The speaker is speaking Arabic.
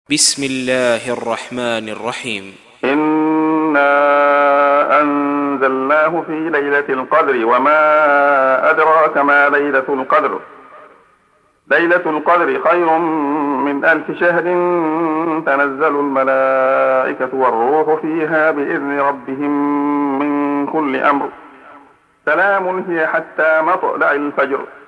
بسم الله الرحمن الرحيم. إنا أنزلناه في ليلة القدر وما أدراك ما ليلة القدر. ليلة القدر خير من 1000 شهر. تنزل الملائكة والروح فيها بإذن ربهم من كل أمر. سلام هي حتى مطلع الفجر.